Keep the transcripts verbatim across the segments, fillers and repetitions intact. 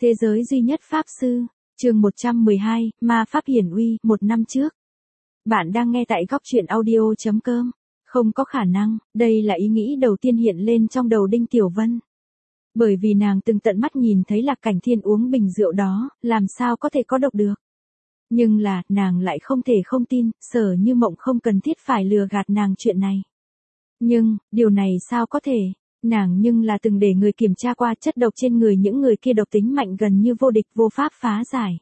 Thế giới duy nhất Pháp Sư, chương một trăm mười hai, Ma Pháp Hiển Uy, một năm trước. Bạn đang nghe tại góc truyện audio.com. Không có khả năng, đây là ý nghĩ đầu tiên hiện lên trong đầu Đinh Tiểu Vân. Bởi vì nàng từng tận mắt nhìn thấy Lạc Cảnh Thiên uống bình rượu đó, làm sao có thể có độc được. Nhưng là, nàng lại không thể không tin, Sở Như Mộng không cần thiết phải lừa gạt nàng chuyện này. Nhưng, điều này sao có thể? Nàng nhưng là từng để người kiểm tra qua chất độc trên người những người kia độc tính mạnh gần như vô địch vô pháp phá giải.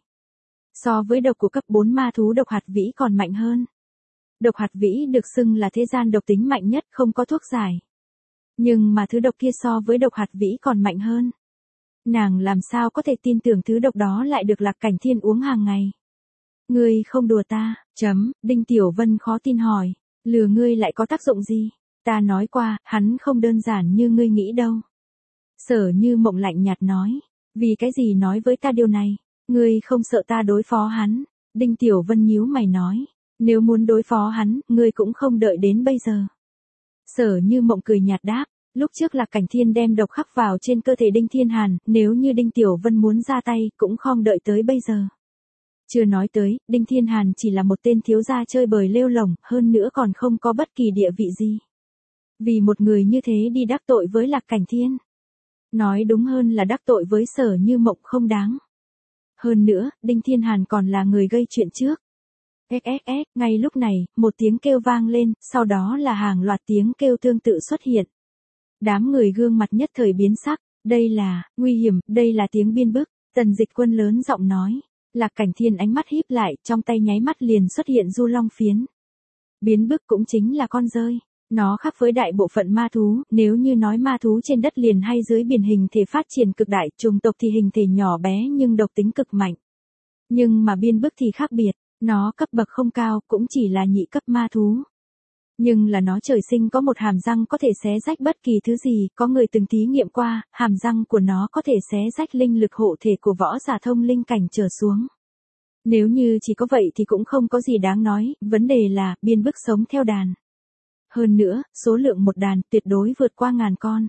So với độc của cấp bốn ma thú độc hạt vĩ còn mạnh hơn. Độc hạt vĩ được xưng là thế gian độc tính mạnh nhất không có thuốc giải. Nhưng mà thứ độc kia so với độc hạt vĩ còn mạnh hơn. Nàng làm sao có thể tin tưởng thứ độc đó lại được Lạc Cảnh Thiên uống hàng ngày. Ngươi không đùa ta, chấm, Đinh Tiểu Vân khó tin hỏi, lừa ngươi lại có tác dụng gì? Ta nói qua, hắn không đơn giản như ngươi nghĩ đâu. Sở Như Mộng lạnh nhạt nói, vì cái gì nói với ta điều này, ngươi không sợ ta đối phó hắn. Đinh Tiểu Vân nhíu mày nói, nếu muốn đối phó hắn, ngươi cũng không đợi đến bây giờ. Sở Như Mộng cười nhạt đáp, lúc trước Lạc Cảnh Thiên đem độc khắc vào trên cơ thể Đinh Thiên Hàn, nếu như Đinh Tiểu Vân muốn ra tay, cũng không đợi tới bây giờ. Chưa nói tới, Đinh Thiên Hàn chỉ là một tên thiếu gia chơi bời lêu lổng, hơn nữa còn không có bất kỳ địa vị gì. Vì một người như thế đi đắc tội với Lạc Cảnh Thiên. Nói đúng hơn là đắc tội với Sở Như Mộng không đáng. Hơn nữa, Đinh Thiên Hàn còn là người gây chuyện trước. ét ét ét, ngay lúc này, một tiếng kêu vang lên, sau đó là hàng loạt tiếng kêu tương tự xuất hiện. Đám người gương mặt nhất thời biến sắc, đây là, nguy hiểm, đây là tiếng biên bức, Tần Dịch Quân lớn giọng nói. Lạc Cảnh Thiên ánh mắt híp lại, trong tay nháy mắt liền xuất hiện du long phiến. Biến bức cũng chính là con rơi. Nó khác với đại bộ phận ma thú, nếu như nói ma thú trên đất liền hay dưới biển hình thể phát triển cực đại, trùng tộc thì hình thể nhỏ bé nhưng độc tính cực mạnh. Nhưng mà biên bức thì khác biệt, nó cấp bậc không cao, cũng chỉ là nhị cấp ma thú. Nhưng là nó trời sinh có một hàm răng có thể xé rách bất kỳ thứ gì, có người từng thí nghiệm qua, hàm răng của nó có thể xé rách linh lực hộ thể của võ giả thông linh cảnh trở xuống. Nếu như chỉ có vậy thì cũng không có gì đáng nói, vấn đề là, biên bức sống theo đàn. Hơn nữa, số lượng một đàn tuyệt đối vượt qua ngàn con.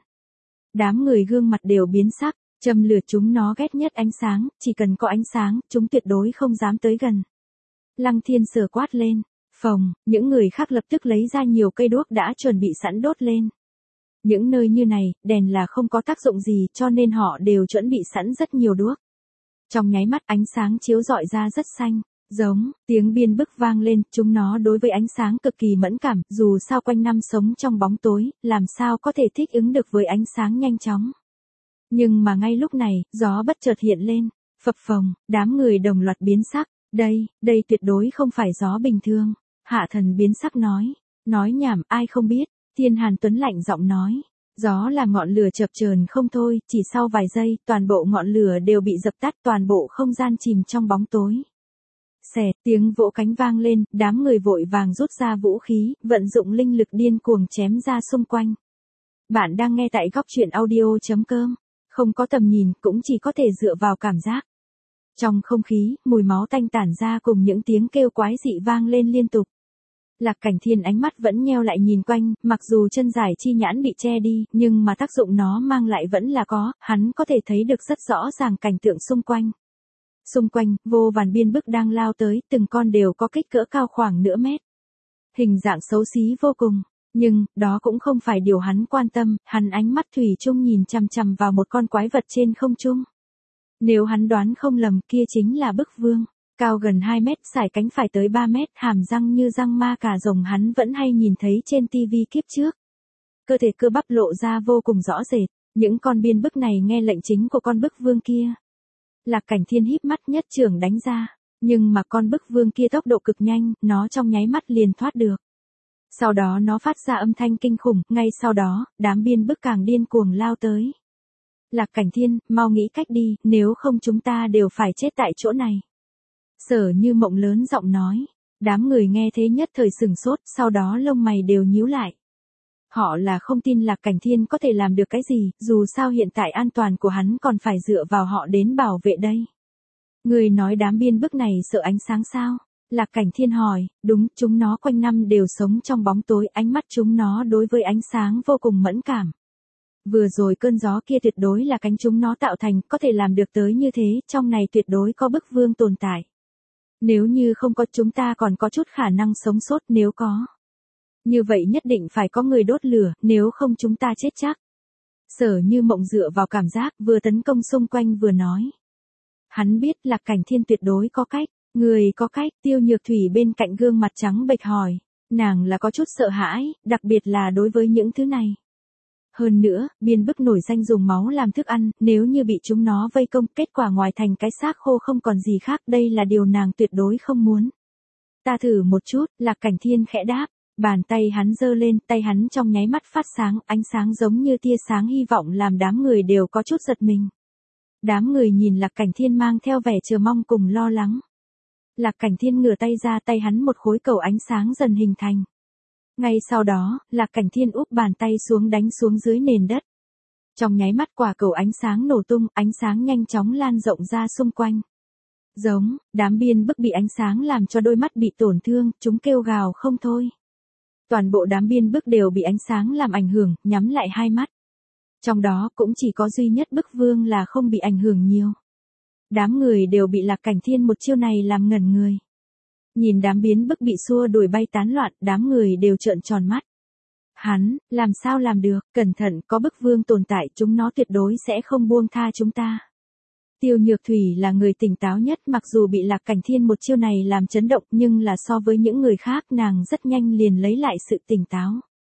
Đám người gương mặt đều biến sắc, châm lửa chúng nó ghét nhất ánh sáng, chỉ cần có ánh sáng, chúng tuyệt đối không dám tới gần. Lăng Thiên Sở quát lên, phồng, những người khác lập tức lấy ra nhiều cây đuốc đã chuẩn bị sẵn đốt lên. Những nơi như này, đèn là không có tác dụng gì cho nên họ đều chuẩn bị sẵn rất nhiều đuốc. Trong nháy mắt ánh sáng chiếu rọi ra rất xanh. Giống, tiếng biên bức vang lên, chúng nó đối với ánh sáng cực kỳ mẫn cảm, dù sao quanh năm sống trong bóng tối, làm sao có thể thích ứng được với ánh sáng nhanh chóng. Nhưng mà ngay lúc này, gió bất chợt hiện lên, phập phồng, đám người đồng loạt biến sắc, đây, đây tuyệt đối không phải gió bình thường. Hạ Thần biến sắc nói, nói nhảm, ai không biết, Thiên Hàn Tuấn lạnh giọng nói. Gió là ngọn lửa chập chờn không thôi, chỉ sau vài giây, toàn bộ ngọn lửa đều bị dập tắt, toàn bộ không gian chìm trong bóng tối. Xẹt, tiếng vỗ cánh vang lên, đám người vội vàng rút ra vũ khí, vận dụng linh lực điên cuồng chém ra xung quanh. Bạn đang nghe tại góc truyện audio.com, không có tầm nhìn, cũng chỉ có thể dựa vào cảm giác. Trong không khí, mùi máu tanh tản ra cùng những tiếng kêu quái dị vang lên liên tục. Lạc Cảnh Thiên ánh mắt vẫn nheo lại nhìn quanh, mặc dù chân giải chi nhãn bị che đi, nhưng mà tác dụng nó mang lại vẫn là có, hắn có thể thấy được rất rõ ràng cảnh tượng xung quanh. Xung quanh, vô vàn biên bức đang lao tới, từng con đều có kích cỡ cao khoảng nửa mét. Hình dạng xấu xí vô cùng, nhưng, đó cũng không phải điều hắn quan tâm, hắn ánh mắt thủy chung nhìn chằm chằm vào một con quái vật trên không trung. Nếu hắn đoán không lầm, kia chính là bức vương, cao gần hai mét, sải cánh phải tới ba mét, hàm răng như răng ma cà rồng hắn vẫn hay nhìn thấy trên tivi kiếp trước. Cơ thể cơ bắp lộ ra vô cùng rõ rệt, những con biên bức này nghe lệnh chính của con bức vương kia. Lạc Cảnh Thiên híp mắt nhất trưởng đánh ra, nhưng mà con bức vương kia tốc độ cực nhanh, nó trong nháy mắt liền thoát được. Sau đó nó phát ra âm thanh kinh khủng, ngay sau đó, đám biên bức càng điên cuồng lao tới. Lạc Cảnh Thiên, mau nghĩ cách đi, nếu không chúng ta đều phải chết tại chỗ này. Sở Như Mộng lớn giọng nói, đám người nghe thế nhất thời sửng sốt, sau đó lông mày đều nhíu lại. Họ là không tin Lạc Cảnh Thiên có thể làm được cái gì, dù sao hiện tại an toàn của hắn còn phải dựa vào họ đến bảo vệ đây. Người nói đám biên bức này sợ ánh sáng sao? Lạc Cảnh Thiên hỏi, đúng, chúng nó quanh năm đều sống trong bóng tối, ánh mắt chúng nó đối với ánh sáng vô cùng mẫn cảm. Vừa rồi cơn gió kia tuyệt đối là cánh chúng nó tạo thành, có thể làm được tới như thế, trong này tuyệt đối có bức vương tồn tại. Nếu như không có chúng ta còn có chút khả năng sống sót, nếu có. Như vậy nhất định phải có người đốt lửa, nếu không chúng ta chết chắc. Sở Như Mộng dựa vào cảm giác, vừa tấn công xung quanh vừa nói. Hắn biết Lạc Cảnh Thiên tuyệt đối có cách, người có cách, Tiêu Nhược Thủy bên cạnh gương mặt trắng bệch hỏi. Nàng là có chút sợ hãi, đặc biệt là đối với những thứ này. Hơn nữa, biên bức nổi danh dùng máu làm thức ăn, nếu như bị chúng nó vây công, kết quả ngoài thành cái xác khô không còn gì khác, đây là điều nàng tuyệt đối không muốn. Ta thử một chút, Lạc Cảnh Thiên khẽ đáp, bàn tay hắn giơ lên, tay hắn trong nháy mắt phát sáng, ánh sáng giống như tia sáng hy vọng làm đám người đều có chút giật mình. Đám người nhìn Lạc Cảnh Thiên mang theo vẻ chờ mong cùng lo lắng. Lạc Cảnh Thiên ngửa tay ra, tay hắn một khối cầu ánh sáng dần hình thành. Ngay sau đó, Lạc Cảnh Thiên úp bàn tay xuống đánh xuống dưới nền đất. Trong nháy mắt quả cầu ánh sáng nổ tung, ánh sáng nhanh chóng lan rộng ra xung quanh. Giống, đám biên bức bị ánh sáng làm cho đôi mắt bị tổn thương, chúng kêu gào không thôi. Toàn bộ đám biên bức đều bị ánh sáng làm ảnh hưởng, nhắm lại hai mắt. Trong đó cũng chỉ có duy nhất bức vương là không bị ảnh hưởng nhiều. Đám người đều bị Lạc Cảnh Thiên một chiêu này làm ngẩn người. Nhìn đám biến bức bị xua đuổi bay tán loạn, đám người đều trợn tròn mắt. Hắn, làm sao làm được, cẩn thận, có bức vương tồn tại, chúng nó tuyệt đối sẽ không buông tha chúng ta. Tiêu Nhược Thủy là người tỉnh táo nhất, mặc dù bị Lạc Cảnh Thiên một chiêu này làm chấn động, nhưng là so với những người khác nàng rất nhanh liền lấy lại sự tỉnh táo.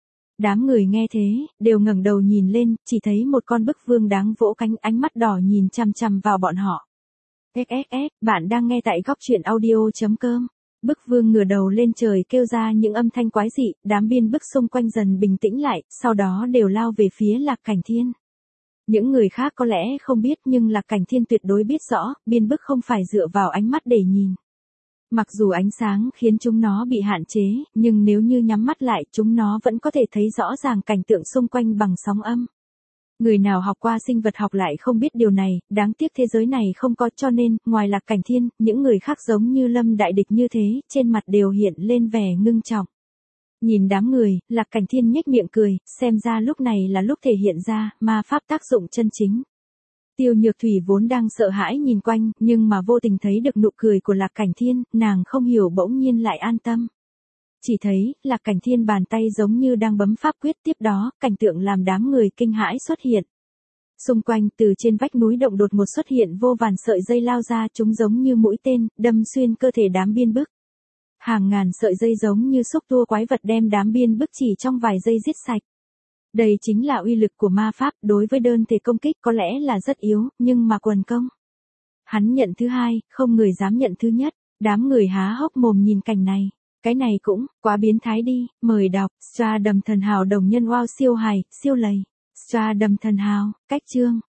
Đám người nghe thế, đều ngẩng đầu nhìn lên, chỉ thấy một con bức vương đáng vỗ cánh, ánh mắt đỏ nhìn chằm chằm vào bọn họ. ét ét ét, bạn đang nghe tại góc truyện audio chấm com. Bức vương ngửa đầu lên trời kêu ra những âm thanh quái dị, đám biên bức xung quanh dần bình tĩnh lại, sau đó đều lao về phía Lạc Cảnh Thiên. Những người khác có lẽ không biết nhưng Lạc Cảnh Thiên tuyệt đối biết rõ, biên bức không phải dựa vào ánh mắt để nhìn. Mặc dù ánh sáng khiến chúng nó bị hạn chế, nhưng nếu như nhắm mắt lại chúng nó vẫn có thể thấy rõ ràng cảnh tượng xung quanh bằng sóng âm. Người nào học qua sinh vật học lại không biết điều này, đáng tiếc thế giới này không có, cho nên, ngoài Lạc Cảnh Thiên, những người khác giống như Lâm đại địch như thế, trên mặt đều hiện lên vẻ ngưng trọng. Nhìn đám người, Lạc Cảnh Thiên nhếch miệng cười, xem ra lúc này là lúc thể hiện ra, ma pháp tác dụng chân chính. Tiêu Nhược Thủy vốn đang sợ hãi nhìn quanh, nhưng mà vô tình thấy được nụ cười của Lạc Cảnh Thiên, nàng không hiểu bỗng nhiên lại an tâm. Chỉ thấy, Lạc Cảnh Thiên bàn tay giống như đang bấm pháp quyết, tiếp đó, cảnh tượng làm đám người kinh hãi xuất hiện. Xung quanh, từ trên vách núi động đột ngột xuất hiện vô vàn sợi dây lao ra, chúng giống như mũi tên, đâm xuyên cơ thể đám biên bức. Hàng ngàn sợi dây giống như xúc tua quái vật đem đám biên bức chỉ trong vài giây giết sạch. Đây chính là uy lực của ma pháp, đối với đơn thể công kích có lẽ là rất yếu, nhưng mà quần công. Hắn nhận thứ hai, không người dám nhận thứ nhất, đám người há hốc mồm nhìn cảnh này. Cái này cũng, quá biến thái đi, mời đọc, Stradum thần hào đồng nhân wow siêu hài, siêu lầy. Stradum thần hào, cách chương.